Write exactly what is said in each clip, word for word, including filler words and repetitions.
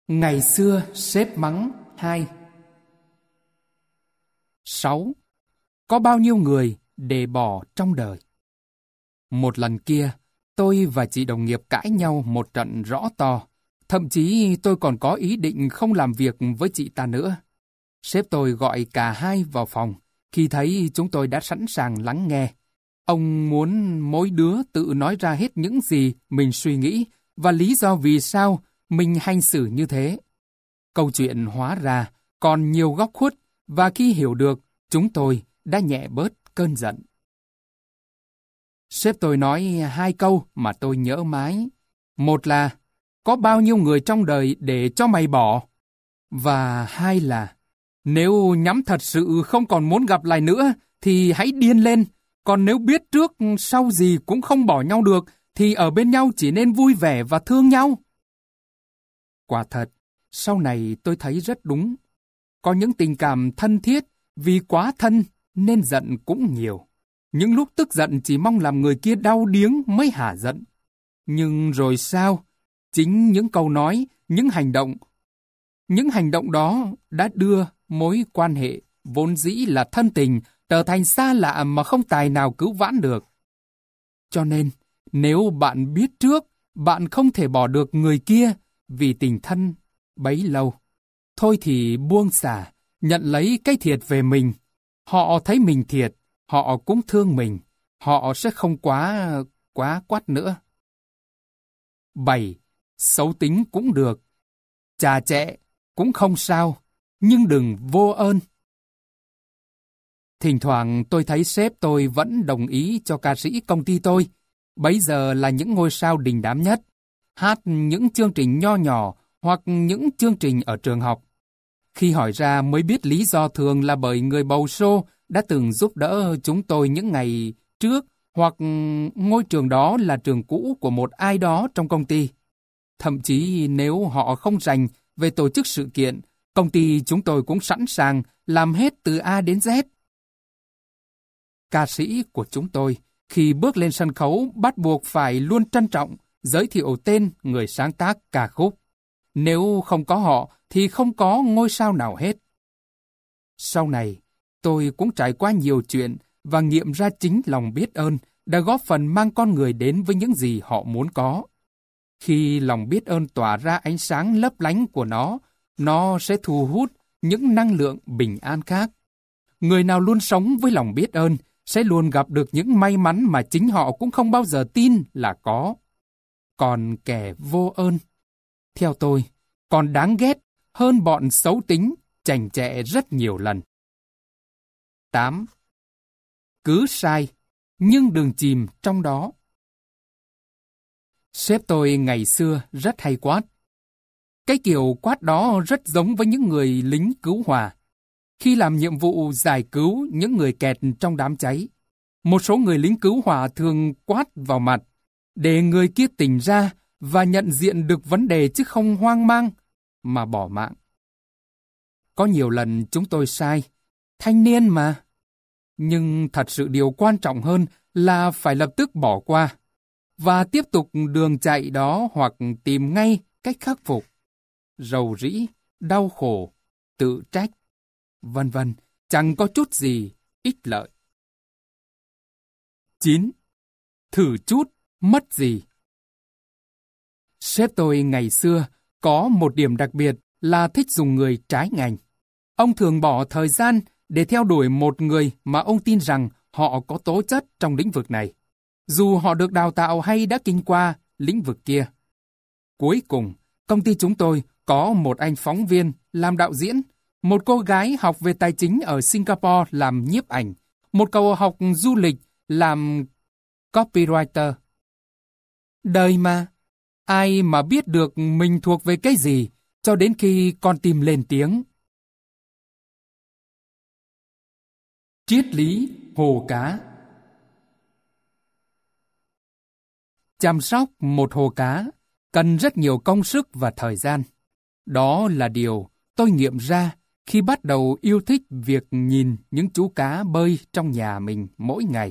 Ngày xưa sếp mắng hai. Sáu. Có bao nhiêu người để bỏ trong đời? Một lần kia, tôi và chị đồng nghiệp cãi nhau một trận rõ to. Thậm chí tôi còn có ý định không làm việc với chị ta nữa. Sếp tôi gọi cả hai vào phòng. Khi thấy chúng tôi đã sẵn sàng lắng nghe, ông muốn mỗi đứa tự nói ra hết những gì mình suy nghĩ và lý do vì sao mình hành xử như thế. Câu chuyện hóa ra còn nhiều góc khuất, và khi hiểu được, chúng tôi đã nhẹ bớt cơn giận. Sếp tôi nói hai câu mà tôi nhớ mãi. Một là, có bao nhiêu người trong đời để cho mày bỏ? Và hai là, nếu nhắm thật sự không còn muốn gặp lại nữa, thì hãy điên lên. Còn nếu biết trước sau gì cũng không bỏ nhau được, thì ở bên nhau chỉ nên vui vẻ và thương nhau. Quả thật, sau này tôi thấy rất đúng. Có những tình cảm thân thiết, vì quá thân nên giận cũng nhiều. Những lúc tức giận chỉ mong làm người kia đau điếng mới hả giận. Nhưng rồi sao? Chính những câu nói, những hành động, những hành động đó đã đưa mối quan hệ vốn dĩ là thân tình trở thành xa lạ mà không tài nào cứu vãn được. Cho nên, nếu bạn biết trước, bạn không thể bỏ được người kia vì tình thân bấy lâu, thôi thì buông xả, nhận lấy cái thiệt về mình. Họ thấy mình thiệt, họ cũng thương mình, họ sẽ không quá, quá quát nữa. Bảy. Xấu tính cũng được, chà chẹ cũng không sao, nhưng đừng vô ơn. Thỉnh thoảng tôi thấy sếp tôi vẫn đồng ý cho ca sĩ công ty tôi, bấy giờ là những ngôi sao đình đám nhất, hát những chương trình nho nhỏ hoặc những chương trình ở trường học. Khi hỏi ra mới biết lý do thường là bởi người bầu show đã từng giúp đỡ chúng tôi những ngày trước, hoặc ngôi trường đó là trường cũ của một ai đó trong công ty. Thậm chí nếu họ không rành về tổ chức sự kiện, công ty chúng tôi cũng sẵn sàng làm hết từ A đến Z. Ca sĩ của chúng tôi, khi bước lên sân khấu, bắt buộc phải luôn trân trọng giới thiệu tên người sáng tác ca khúc. Nếu không có họ, thì không có ngôi sao nào hết. Sau này, tôi cũng trải qua nhiều chuyện và nghiệm ra chính lòng biết ơn đã góp phần mang con người đến với những gì họ muốn có. Khi lòng biết ơn tỏa ra ánh sáng lấp lánh của nó, nó sẽ thu hút những năng lượng bình an khác. Người nào luôn sống với lòng biết ơn sẽ luôn gặp được những may mắn mà chính họ cũng không bao giờ tin là có. Còn kẻ vô ơn, theo tôi, còn đáng ghét hơn bọn xấu tính, chảnh chẹ rất nhiều lần. Tám. Cứ sai, nhưng đừng chìm trong đó. Sếp tôi ngày xưa rất hay quát. Cái kiểu quát đó rất giống với những người lính cứu hỏa. Khi làm nhiệm vụ giải cứu những người kẹt trong đám cháy, một số người lính cứu hỏa thường quát vào mặt, để người kia tỉnh ra và nhận diện được vấn đề chứ không hoang mang mà bỏ mạng. Có nhiều lần chúng tôi sai, thanh niên mà. Nhưng thật sự điều quan trọng hơn là phải lập tức bỏ qua và tiếp tục đường chạy đó hoặc tìm ngay cách khắc phục. Rầu rĩ, đau khổ, tự trách, vân vân, chẳng có chút gì ích lợi. Chín. Thử chút, mất gì? Sếp tôi ngày xưa có một điểm đặc biệt là thích dùng người trái ngành. Ông thường bỏ thời gian để theo đuổi một người mà ông tin rằng họ có tố chất trong lĩnh vực này, dù họ được đào tạo hay đã kinh qua lĩnh vực kia. Cuối cùng, công ty chúng tôi có một anh phóng viên làm đạo diễn, một cô gái học về tài chính ở Singapore làm nhiếp ảnh, một cậu học du lịch làm copywriter. Đời mà, ai mà biết được mình thuộc về cái gì cho đến khi con tim lên tiếng. Triết lý hồ cá. Chăm sóc một hồ cá cần rất nhiều công sức và thời gian. Đó là điều tôi nghiệm ra khi bắt đầu yêu thích việc nhìn những chú cá bơi trong nhà mình mỗi ngày.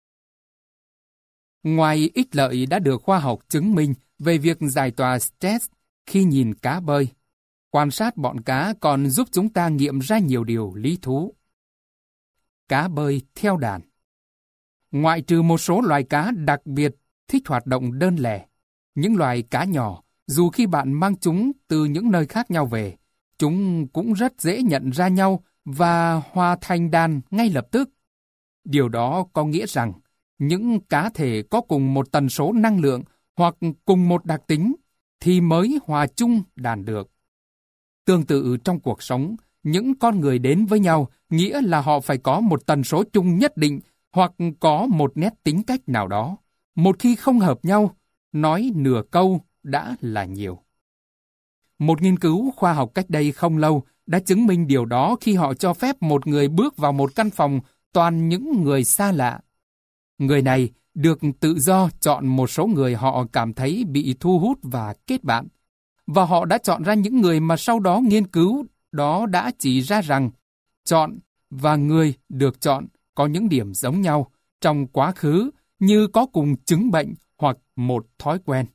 Ngoài ích lợi đã được khoa học chứng minh về việc giải tỏa stress khi nhìn cá bơi, Quan sát bọn cá còn giúp chúng ta nghiệm ra nhiều điều lý thú. Cá bơi theo đàn. Ngoại trừ một số loài cá đặc biệt thích hoạt động đơn lẻ, những loài cá nhỏ, dù khi bạn mang chúng từ những nơi khác nhau về, chúng cũng rất dễ nhận ra nhau và hòa thành đàn ngay lập tức. Điều đó có nghĩa rằng, những cá thể có cùng một tần số năng lượng hoặc cùng một đặc tính thì mới hòa chung đàn được. Tương tự trong cuộc sống, những con người đến với nhau nghĩa là họ phải có một tần số chung nhất định hoặc có một nét tính cách nào đó. Một khi không hợp nhau, nói nửa câu đã là nhiều. Một nghiên cứu khoa học cách đây không lâu đã chứng minh điều đó khi họ cho phép một người bước vào một căn phòng toàn những người xa lạ. Người này được tự do chọn một số người họ cảm thấy bị thu hút và kết bạn. Và họ đã chọn ra những người mà sau đó nghiên cứu đó đã chỉ ra rằng chọn và người được chọn có những điểm giống nhau trong quá khứ như có cùng chứng bệnh hoặc một thói quen.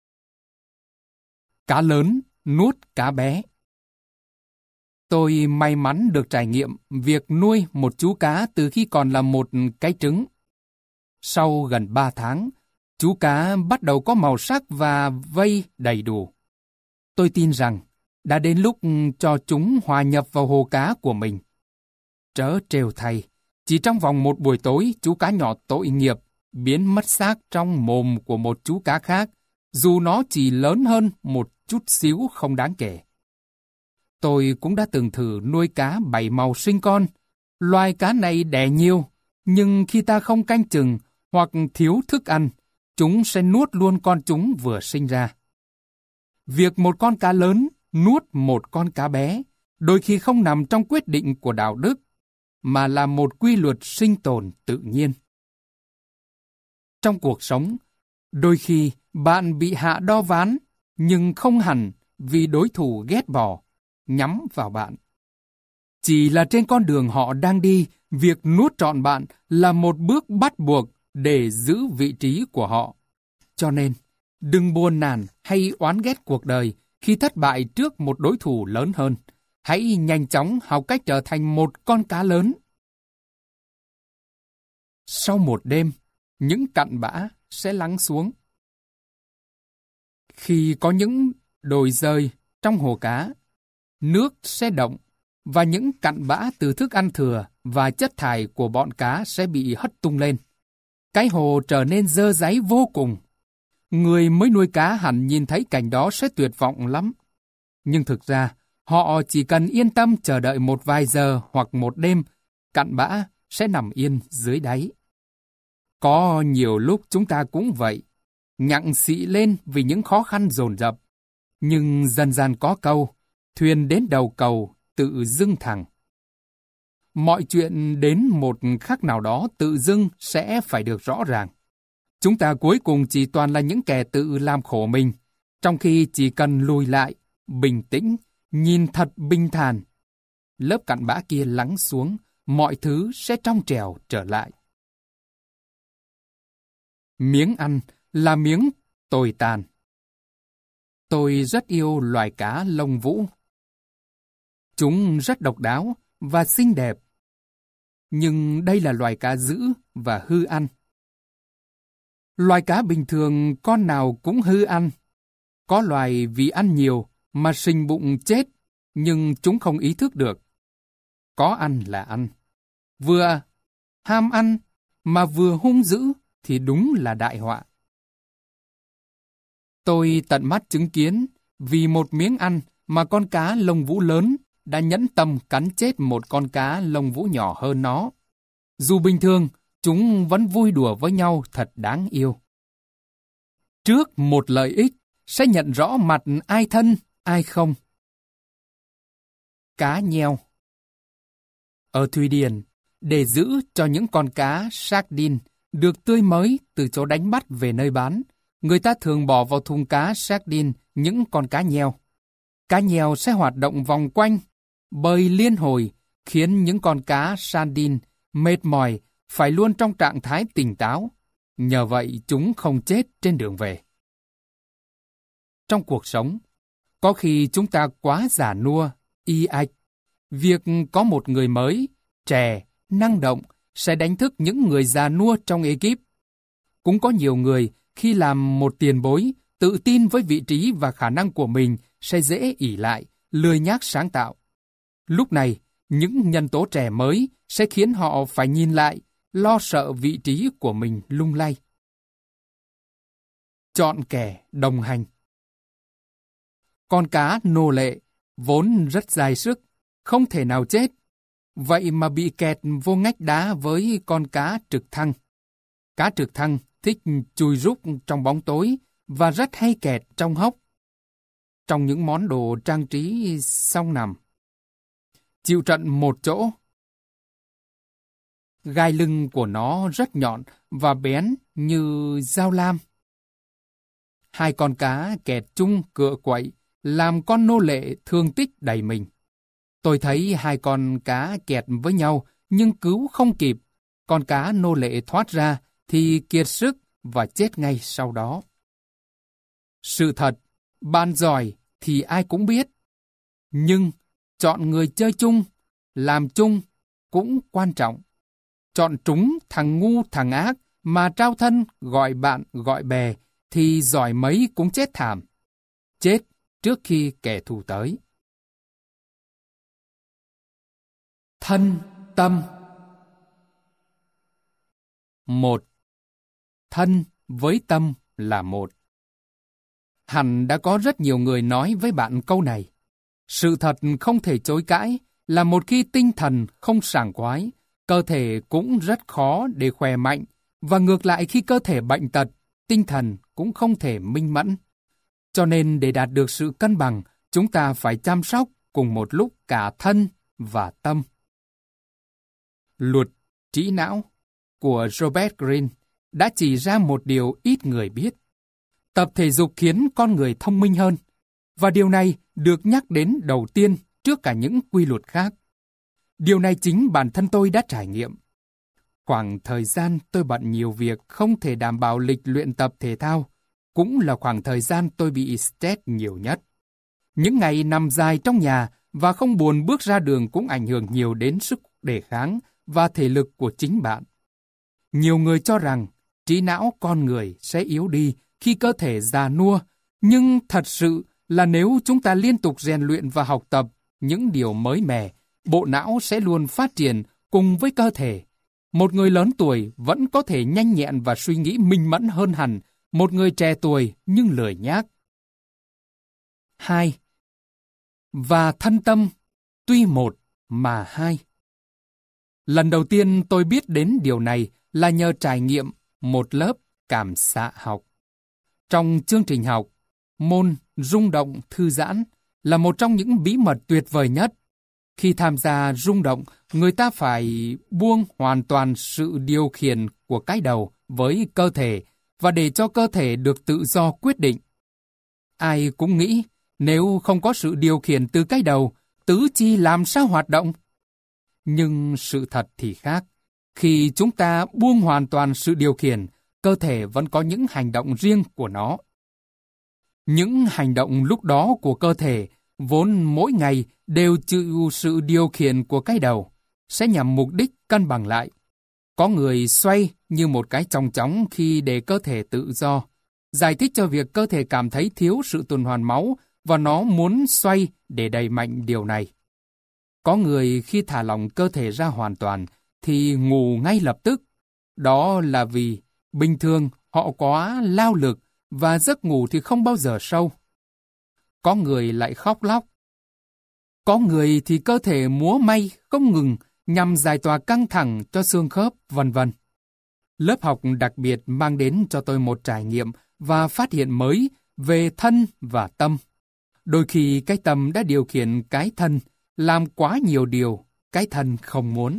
Cá lớn nuốt cá bé. Tôi may mắn được trải nghiệm việc nuôi một chú cá từ khi còn là một cái trứng. Sau gần ba tháng, chú cá bắt đầu có màu sắc và vây đầy đủ. Tôi tin rằng đã đến lúc cho chúng hòa nhập vào hồ cá của mình. Trớ trêu thay, chỉ trong vòng một buổi tối, chú cá nhỏ tội nghiệp biến mất xác trong mồm của một chú cá khác, dù nó chỉ lớn hơn một chút xíu không đáng kể. Tôi cũng đã từng thử nuôi cá bảy màu sinh con. Loài cá này đẻ nhiều, nhưng khi ta không canh chừng hoặc thiếu thức ăn, chúng sẽ nuốt luôn con chúng vừa sinh ra. Việc một con cá lớn nuốt một con cá bé đôi khi không nằm trong quyết định của đạo đức, mà là một quy luật sinh tồn tự nhiên. Trong cuộc sống, đôi khi bạn bị hạ đo ván, nhưng không hẳn vì đối thủ ghét bỏ, nhắm vào bạn. Chỉ là trên con đường họ đang đi, việc nuốt trọn bạn là một bước bắt buộc để giữ vị trí của họ. Cho nên, đừng buồn nản hay oán ghét cuộc đời khi thất bại trước một đối thủ lớn hơn. Hãy nhanh chóng học cách trở thành một con cá lớn. Sau một đêm, những cặn bã sẽ lắng xuống. Khi có những đồi dơi trong hồ cá, nước sẽ động và những cặn bã từ thức ăn thừa và chất thải của bọn cá sẽ bị hất tung lên. Cái hồ trở nên dơ dáy vô cùng. Người mới nuôi cá hẳn nhìn thấy cảnh đó sẽ tuyệt vọng lắm. Nhưng thực ra, họ chỉ cần yên tâm chờ đợi một vài giờ hoặc một đêm, cặn bã sẽ nằm yên dưới đáy. Có nhiều lúc chúng ta cũng vậy, nhặng xị lên vì những khó khăn dồn dập. Nhưng dần dần có câu, thuyền đến đầu cầu tự dưng thẳng. Mọi chuyện đến một khắc nào đó tự dưng sẽ phải được rõ ràng. Chúng ta cuối cùng chỉ toàn là những kẻ tự làm khổ mình, trong khi chỉ cần lùi lại, bình tĩnh, nhìn thật bình thản. Lớp cặn bã kia lắng xuống, mọi thứ sẽ trong trẻo trở lại. Miếng ăn là miếng tồi tàn. Tôi rất yêu loài cá lông vũ. Chúng rất độc đáo và xinh đẹp. Nhưng đây là loài cá dữ và hư ăn. Loài cá bình thường con nào cũng hư ăn. Có loài vì ăn nhiều mà sình bụng chết, nhưng chúng không ý thức được. Có ăn là ăn. Vừa ham ăn mà vừa hung dữ thì đúng là đại họa. Tôi tận mắt chứng kiến vì một miếng ăn mà con cá lông vũ lớn đã nhẫn tâm cắn chết một con cá lông vũ nhỏ hơn nó. Dù bình thường, chúng vẫn vui đùa với nhau thật đáng yêu. Trước một lợi ích sẽ nhận rõ mặt ai thân, ai không. Cá nheo. Ở Thụy Điển, để giữ cho những con cá sardine được tươi mới từ chỗ đánh bắt về nơi bán, người ta thường bỏ vào thùng cá sardine những con cá nheo. Cá nheo sẽ hoạt động vòng quanh, bơi liên hồi, khiến những con cá sardine mệt mỏi phải luôn trong trạng thái tỉnh táo. Nhờ vậy chúng không chết trên đường về. Trong cuộc sống, Có khi chúng ta quá già nua, y ạch. Việc có một người mới, trẻ, năng động sẽ đánh thức những người già nua trong ekip. Cũng có nhiều người khi làm một tiền bối, tự tin với vị trí và khả năng của mình sẽ dễ ỷ lại, lười nhác sáng tạo. Lúc này, những nhân tố trẻ mới sẽ khiến họ phải nhìn lại, lo sợ vị trí của mình lung lay. Chọn kẻ đồng hành. Con cá nô lệ, vốn rất dai sức, không thể nào chết. Vậy mà bị kẹt vô ngách đá với con cá trực thăng. Cá trực thăng thích chui rúc trong bóng tối và rất hay kẹt trong hốc. Trong những món đồ trang trí song nằm. Chịu trận một chỗ. Gai lưng của nó rất nhọn và bén như dao lam. Hai con cá kẹt chung cựa quậy, làm con nô lệ thương tích đầy mình. Tôi thấy hai con cá kẹt với nhau, nhưng cứu không kịp. Con cá nô lệ thoát ra thì kiệt sức và chết ngay sau đó. Sự thật, bạn giỏi thì ai cũng biết. Nhưng chọn người chơi chung, làm chung cũng quan trọng. Chọn trúng thằng ngu thằng ác mà trao thân gọi bạn gọi bè thì giỏi mấy cũng chết thảm. Chết trước khi kẻ thù tới. Thân tâm. Một. Thân với tâm là một. Hẳn đã có rất nhiều người nói với bạn câu này. Sự thật không thể chối cãi là một khi tinh thần không sảng khoái, cơ thể cũng rất khó để khỏe mạnh, và ngược lại khi cơ thể bệnh tật, tinh thần cũng không thể minh mẫn. Cho nên để đạt được sự cân bằng, chúng ta phải chăm sóc cùng một lúc cả thân và tâm. Luật trí não của Robert Greene đã chỉ ra một điều ít người biết. Tập thể dục khiến con người thông minh hơn, và điều này được nhắc đến đầu tiên trước cả những quy luật khác. Điều này chính bản thân tôi đã trải nghiệm. Khoảng thời gian tôi bận nhiều việc không thể đảm bảo lịch luyện tập thể thao, cũng là khoảng thời gian tôi bị stress nhiều nhất. Những ngày nằm dài trong nhà và không buồn bước ra đường cũng ảnh hưởng nhiều đến sức đề kháng và thể lực của chính bạn. Nhiều người cho rằng trí não con người sẽ yếu đi khi cơ thể già nua, nhưng thật sự là nếu chúng ta liên tục rèn luyện và học tập những điều mới mẻ, bộ não sẽ luôn phát triển cùng với cơ thể. Một người lớn tuổi vẫn có thể nhanh nhẹn và suy nghĩ minh mẫn hơn hẳn một người trẻ tuổi nhưng lười nhác. Hai. Và thân tâm, tuy một mà hai. Lần đầu tiên tôi biết đến điều này là nhờ trải nghiệm một lớp cảm xạ học. Trong chương trình học, môn rung động thư giãn là một trong những bí mật tuyệt vời nhất. Khi tham gia rung động, người ta phải buông hoàn toàn sự điều khiển của cái đầu với cơ thể và để cho cơ thể được tự do quyết định. Ai cũng nghĩ nếu không có sự điều khiển từ cái đầu, tứ chi làm sao hoạt động? Nhưng sự thật thì khác. Khi chúng ta buông hoàn toàn sự điều khiển, cơ thể vẫn có những hành động riêng của nó. Những hành động lúc đó của cơ thể, vốn mỗi ngày đều chịu sự điều khiển của cái đầu, sẽ nhằm mục đích cân bằng lại. Có người xoay như một cái chong chóng khi để cơ thể tự do, giải thích cho việc cơ thể cảm thấy thiếu sự tuần hoàn máu và nó muốn xoay để đẩy mạnh điều này. Có người khi thả lỏng cơ thể ra hoàn toàn thì ngủ ngay lập tức. Đó là vì bình thường họ quá lao lực và giấc ngủ thì không bao giờ sâu. Có người lại khóc lóc. Có người thì cơ thể múa may không ngừng nhằm giải tỏa căng thẳng cho xương khớp, vân vân. Lớp học đặc biệt mang đến cho tôi một trải nghiệm và phát hiện mới về thân và tâm. Đôi khi cái tâm đã điều khiển cái thân, làm quá nhiều điều cái thân không muốn.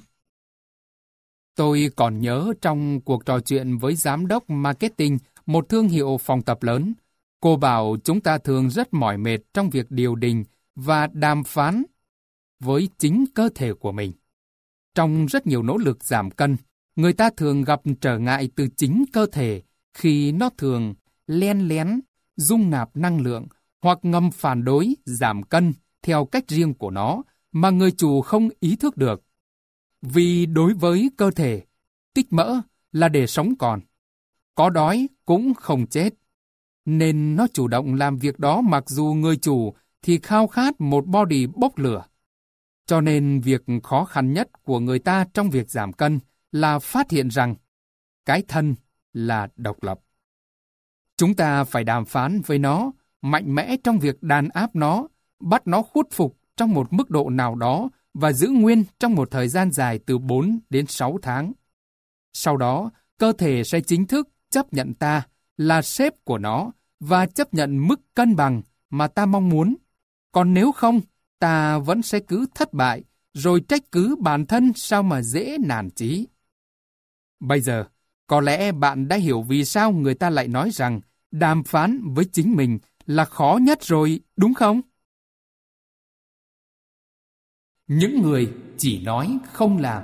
Tôi còn nhớ trong cuộc trò chuyện với giám đốc marketing một thương hiệu phòng tập lớn, cô bảo chúng ta thường rất mỏi mệt trong việc điều đình và đàm phán với chính cơ thể của mình. Trong rất nhiều nỗ lực giảm cân, người ta thường gặp trở ngại từ chính cơ thể khi nó thường len lén dung nạp năng lượng hoặc ngầm phản đối, giảm cân theo cách riêng của nó mà người chủ không ý thức được. Vì đối với cơ thể, tích mỡ là để sống còn. Có đói cũng không chết. Nên nó chủ động làm việc đó mặc dù người chủ thì khao khát một body bốc lửa. Cho nên việc khó khăn nhất của người ta trong việc giảm cân là phát hiện rằng cái thân là độc lập. Chúng ta phải đàm phán với nó, mạnh mẽ trong việc đàn áp nó, bắt nó khuất phục trong một mức độ nào đó và giữ nguyên trong một thời gian dài từ bốn đến sáu tháng. Sau đó, cơ thể sẽ chính thức chấp nhận ta là sếp của nó và chấp nhận mức cân bằng mà ta mong muốn. Còn nếu không, ta vẫn sẽ cứ thất bại, rồi trách cứ bản thân sao mà dễ nản chí. Bây giờ, có lẽ bạn đã hiểu vì sao người ta lại nói rằng đàm phán với chính mình là khó nhất rồi, đúng không? Những người chỉ nói không làm.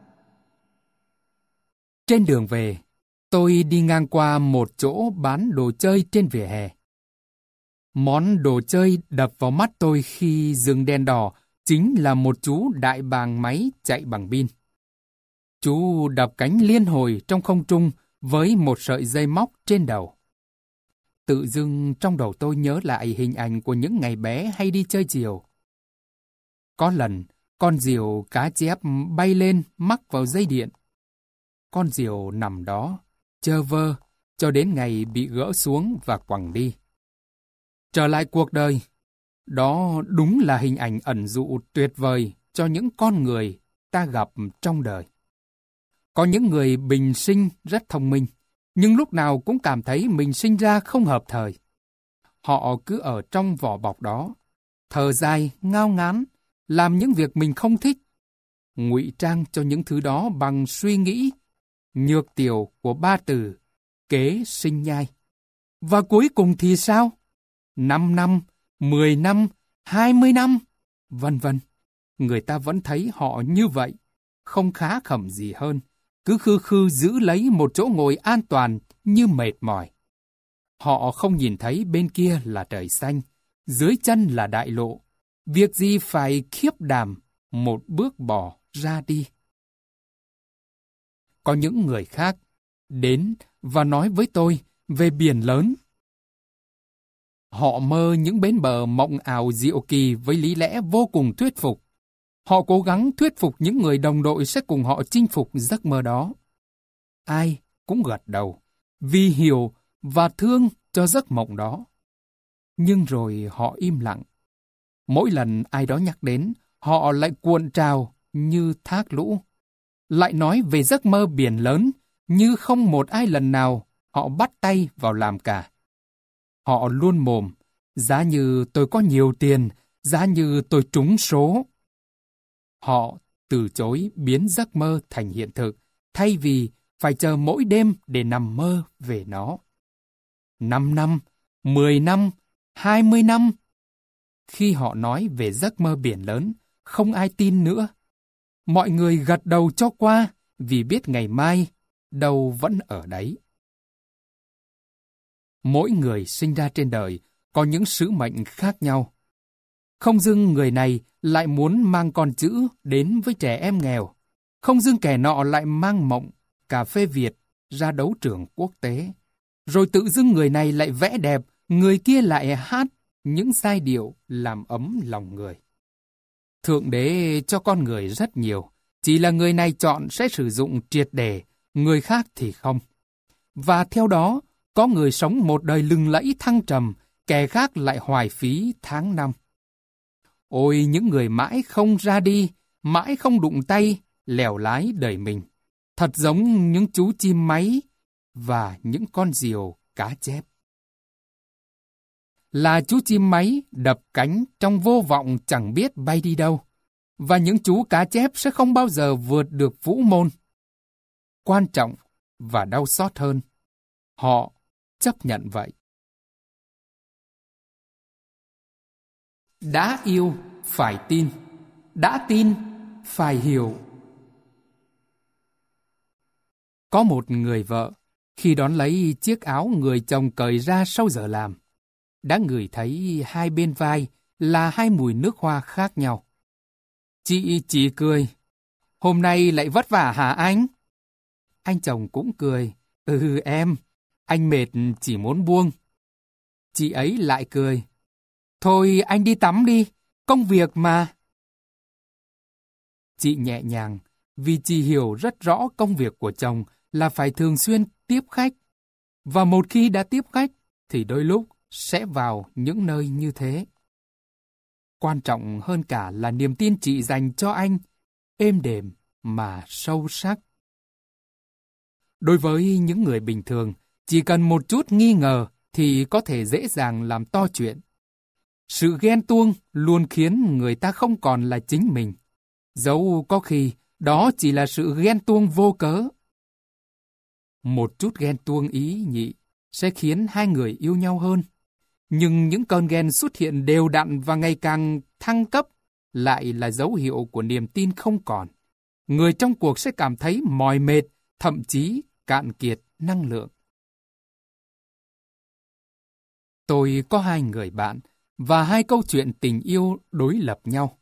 Trên đường về, tôi đi ngang qua một chỗ bán đồ chơi trên vỉa hè. Món đồ chơi đập vào mắt tôi khi dừng đèn đỏ chính là một chú đại bàng máy chạy bằng pin. Chú đập cánh liên hồi trong không trung với một sợi dây móc trên đầu. Tự dưng trong đầu tôi nhớ lại hình ảnh của những ngày bé hay đi chơi diều. Có lần, con diều cá chép bay lên mắc vào dây điện. Con diều nằm đó, chơ vơ, cho đến ngày bị gỡ xuống và quẳng đi. Trở lại cuộc đời, đó đúng là hình ảnh ẩn dụ tuyệt vời cho những con người ta gặp trong đời. Có những người bình sinh rất thông minh, nhưng lúc nào cũng cảm thấy mình sinh ra không hợp thời. Họ cứ ở trong vỏ bọc đó, thở dài, ngao ngán, làm những việc mình không thích, ngụy trang cho những thứ đó bằng suy nghĩ, nhược tiểu của ba từ, kế sinh nhai. Và cuối cùng thì sao? Năm năm, mười năm, hai mươi năm, vân vân. Người ta vẫn thấy họ như vậy, không khá khẩm gì hơn, cứ khư khư giữ lấy một chỗ ngồi an toàn như mệt mỏi. Họ không nhìn thấy bên kia là trời xanh, dưới chân là đại lộ. Việc gì phải khiếp đảm, một bước bỏ ra đi. Có những người khác đến và nói với tôi về biển lớn. Họ mơ những bến bờ mộng ảo diệu kỳ với lý lẽ vô cùng thuyết phục. Họ cố gắng thuyết phục những người đồng đội sẽ cùng họ chinh phục giấc mơ đó. Ai cũng gật đầu, vì hiểu và thương cho giấc mộng đó. Nhưng rồi họ im lặng. Mỗi lần ai đó nhắc đến, họ lại cuộn trào như thác lũ. Lại nói về giấc mơ biển lớn như không một ai lần nào họ bắt tay vào làm cả. Họ luôn mồm, giá như tôi có nhiều tiền, giá như tôi trúng số. Họ từ chối biến giấc mơ thành hiện thực, thay vì phải chờ mỗi đêm để nằm mơ về nó. Năm năm, mười năm, hai mươi năm. Khi họ nói về giấc mơ biển lớn, không ai tin nữa. Mọi người gật đầu cho qua vì biết ngày mai đâu vẫn ở đấy. Mỗi người sinh ra trên đời có những sứ mệnh khác nhau. Không dưng người này lại muốn mang con chữ đến với trẻ em nghèo. Không dưng kẻ nọ lại mang mộng cà phê Việt ra đấu trường quốc tế. Rồi tự dưng người này lại vẽ đẹp, người kia lại hát những giai điệu làm ấm lòng người. Thượng đế cho con người rất nhiều, chỉ là người này chọn sẽ sử dụng triệt để, người khác thì không. Và theo đó, có người sống một đời lừng lẫy thăng trầm, kẻ khác lại hoài phí tháng năm. Ôi những người mãi không ra đi, mãi không đụng tay, lèo lái đời mình. Thật giống những chú chim máy và những con diều cá chép. Là chú chim máy đập cánh trong vô vọng chẳng biết bay đi đâu. Và những chú cá chép sẽ không bao giờ vượt được vũ môn. Quan trọng và đau xót hơn, họ chấp nhận vậy. Đã yêu phải tin, đã tin phải hiểu. Có một người vợ, khi đón lấy chiếc áo người chồng cởi ra sau giờ làm, đã ngửi thấy hai bên vai là hai mùi nước hoa khác nhau. Chị chỉ cười. Hôm nay lại vất vả hả anh? Anh chồng cũng cười. Ừ em, anh mệt chỉ muốn buông. Chị ấy lại cười. Thôi anh đi tắm đi, công việc mà. Chị nhẹ nhàng, vì chị hiểu rất rõ công việc của chồng là phải thường xuyên tiếp khách. Và một khi đã tiếp khách, thì đôi lúc sẽ vào những nơi như thế. Quan trọng hơn cả là niềm tin chị dành cho anh, êm đềm mà sâu sắc. Đối với những người bình thường, chỉ cần một chút nghi ngờ thì có thể dễ dàng làm to chuyện. Sự ghen tuông luôn khiến người ta không còn là chính mình, dẫu có khi đó chỉ là sự ghen tuông vô cớ. Một chút ghen tuông ý nhị sẽ khiến hai người yêu nhau hơn. Nhưng những cơn ghen xuất hiện đều đặn và ngày càng thăng cấp lại là dấu hiệu của niềm tin không còn. Người trong cuộc sẽ cảm thấy mỏi mệt, thậm chí cạn kiệt năng lượng. Tôi có hai người bạn và hai câu chuyện tình yêu đối lập nhau.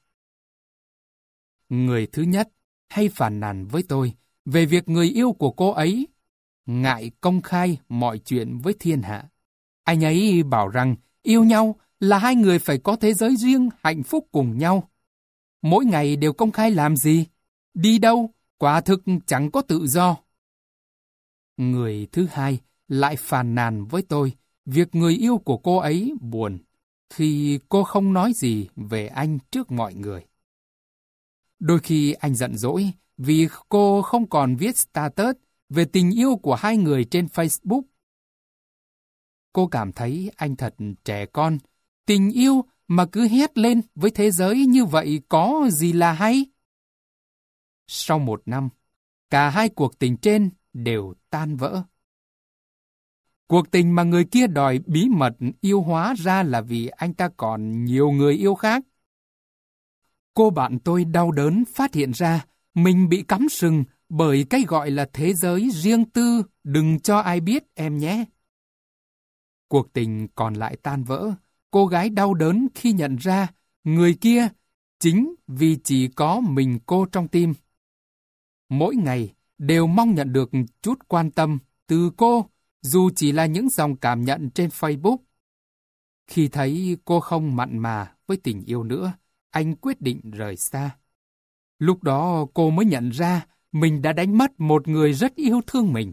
Người thứ nhất hay phàn nàn với tôi về việc người yêu của cô ấy ngại công khai mọi chuyện với thiên hạ. Anh ấy bảo rằng yêu nhau là hai người phải có thế giới riêng hạnh phúc cùng nhau. Mỗi ngày đều công khai làm gì? Đi đâu? Quả thực chẳng có tự do. Người thứ hai lại phàn nàn với tôi việc người yêu của cô ấy buồn khi cô không nói gì về anh trước mọi người. Đôi khi anh giận dỗi vì cô không còn viết status về tình yêu của hai người trên Facebook. Cô cảm thấy anh thật trẻ con. Tình yêu mà cứ hét lên với thế giới như vậy có gì là hay? Sau một năm, cả hai cuộc tình trên đều tan vỡ. Cuộc tình mà người kia đòi bí mật yêu hóa ra là vì anh ta còn nhiều người yêu khác. Cô bạn tôi đau đớn phát hiện ra mình bị cắm sừng bởi cái gọi là thế giới riêng tư, đừng cho ai biết em nhé. Cuộc tình còn lại tan vỡ, cô gái đau đớn khi nhận ra người kia chính vì chỉ có mình cô trong tim. Mỗi ngày đều mong nhận được chút quan tâm từ cô, dù chỉ là những dòng cảm nhận trên Facebook. Khi thấy cô không mặn mà với tình yêu nữa, anh quyết định rời xa. Lúc đó cô mới nhận ra mình đã đánh mất một người rất yêu thương mình.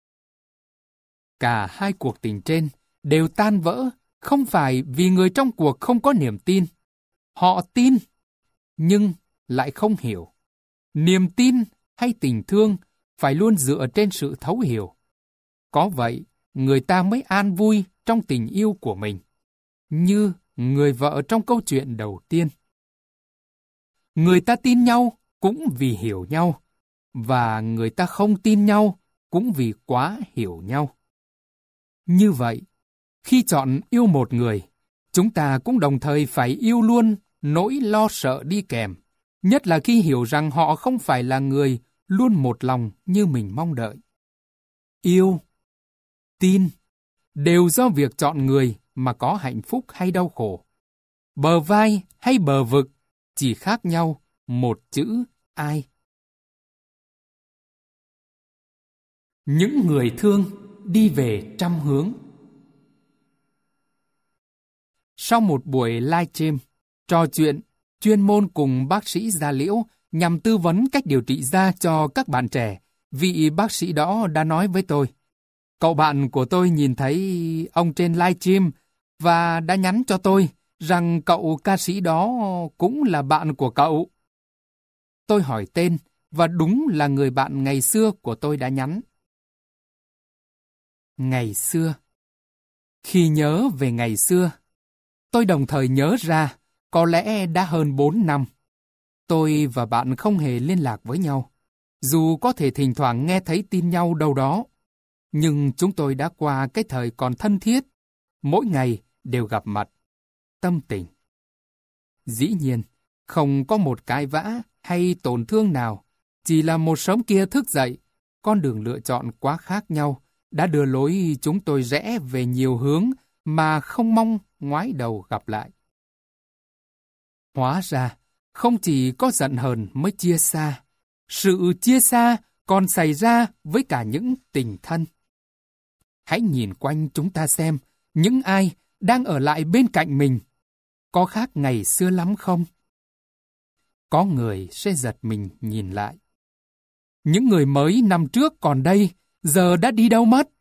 Cả hai cuộc tình trên đều tan vỡ, không phải vì người trong cuộc không có niềm tin. Họ tin, nhưng lại không hiểu. Niềm tin hay tình thương phải luôn dựa trên sự thấu hiểu. Có vậy, người ta mới an vui trong tình yêu của mình, như người vợ trong câu chuyện đầu tiên. Người ta tin nhau cũng vì hiểu nhau, và người ta không tin nhau cũng vì quá hiểu nhau. Như vậy, khi chọn yêu một người, chúng ta cũng đồng thời phải yêu luôn nỗi lo sợ đi kèm, nhất là khi hiểu rằng họ không phải là người luôn một lòng như mình mong đợi. Yêu, tin, đều do việc chọn người mà có hạnh phúc hay đau khổ. Bờ vai hay bờ vực chỉ khác nhau một chữ ai. Những người thương đi về trăm hướng. Sau một buổi livestream, trò chuyện, chuyên môn cùng bác sĩ da liễu nhằm tư vấn cách điều trị da cho các bạn trẻ, vị bác sĩ đó đã nói với tôi, cậu bạn của tôi nhìn thấy ông trên livestream và đã nhắn cho tôi rằng cậu ca sĩ đó cũng là bạn của cậu. Tôi hỏi tên và đúng là người bạn ngày xưa của tôi đã nhắn. Ngày xưa. Khi nhớ về ngày xưa, tôi đồng thời nhớ ra có lẽ đã hơn bốn năm. Tôi và bạn không hề liên lạc với nhau, dù có thể thỉnh thoảng nghe thấy tin nhau đâu đó. Nhưng chúng tôi đã qua cái thời còn thân thiết, mỗi ngày đều gặp mặt, tâm tình. Dĩ nhiên, không có một cãi vã hay tổn thương nào, chỉ là một sớm kia thức dậy, con đường lựa chọn quá khác nhau đã đưa lối chúng tôi rẽ về nhiều hướng mà không mong ngoái đầu gặp lại. Hóa ra, không chỉ có giận hờn mới chia xa, sự chia xa còn xảy ra với cả những tình thân. Hãy nhìn quanh chúng ta xem, những ai đang ở lại bên cạnh mình, có khác ngày xưa lắm không? Có người sẽ giật mình nhìn lại. Những người mới năm trước còn đây, giờ đã đi đâu mất?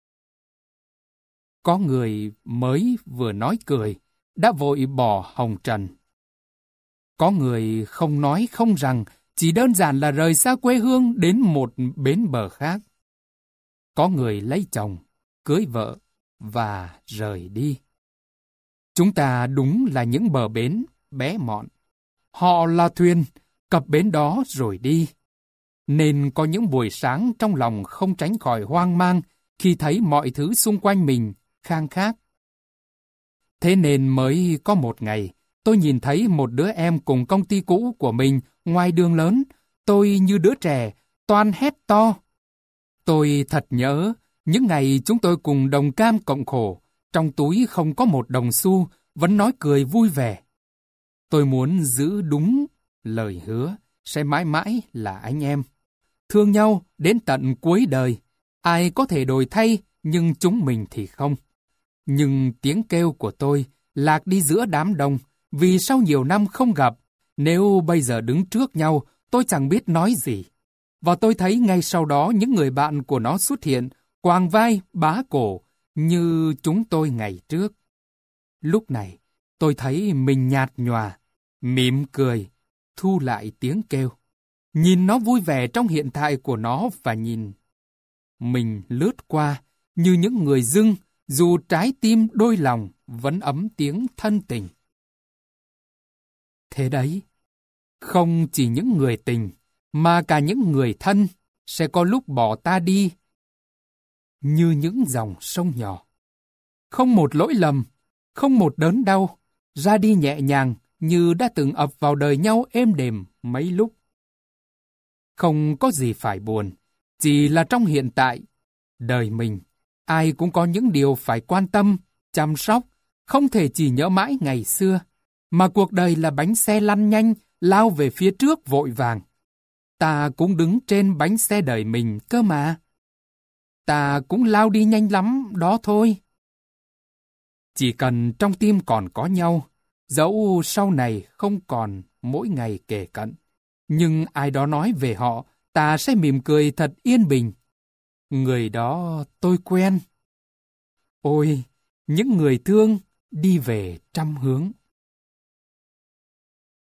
Có người mới vừa nói cười, đã vội bỏ hồng trần. Có người không nói không rằng, chỉ đơn giản là rời xa quê hương đến một bến bờ khác. Có người lấy chồng, cưới vợ và rời đi. Chúng ta đúng là những bờ bến bé mọn. Họ là thuyền, cập bến đó rồi đi. Nên có những buổi sáng trong lòng không tránh khỏi hoang mang khi thấy mọi thứ xung quanh mình khang khác. Thế nên mới có một ngày, tôi nhìn thấy một đứa em cùng công ty cũ của mình ngoài đường lớn. Tôi như đứa trẻ, toan hét to. Tôi thật nhớ những ngày chúng tôi cùng đồng cam cộng khổ, trong túi không có một đồng xu, vẫn nói cười vui vẻ. Tôi muốn giữ đúng lời hứa, sẽ mãi mãi là anh em. Thương nhau đến tận cuối đời, ai có thể đổi thay, nhưng chúng mình thì không. Nhưng tiếng kêu của tôi lạc đi giữa đám đông, vì sau nhiều năm không gặp, nếu bây giờ đứng trước nhau, tôi chẳng biết nói gì. Và tôi thấy ngay sau đó những người bạn của nó xuất hiện, quàng vai, bá cổ, như chúng tôi ngày trước. Lúc này, tôi thấy mình nhạt nhòa, mỉm cười, thu lại tiếng kêu. Nhìn nó vui vẻ trong hiện tại của nó và nhìn mình lướt qua như những người dưng, dù trái tim đôi lòng vẫn ấm tiếng thân tình. Thế đấy, không chỉ những người tình, mà cả những người thân sẽ có lúc bỏ ta đi như những dòng sông nhỏ. Không một lỗi lầm, không một đớn đau, ra đi nhẹ nhàng như đã từng ập vào đời nhau êm đềm mấy lúc. Không có gì phải buồn, chỉ là trong hiện tại, đời mình, ai cũng có những điều phải quan tâm, chăm sóc, không thể chỉ nhớ mãi ngày xưa, mà cuộc đời là bánh xe lăn nhanh, lao về phía trước vội vàng. Ta cũng đứng trên bánh xe đời mình cơ mà. Ta cũng lao đi nhanh lắm đó thôi. Chỉ cần trong tim còn có nhau, dẫu sau này không còn mỗi ngày kề cận, nhưng ai đó nói về họ, ta sẽ mỉm cười thật yên bình. Người đó tôi quen. Ôi, những người thương đi về trăm hướng.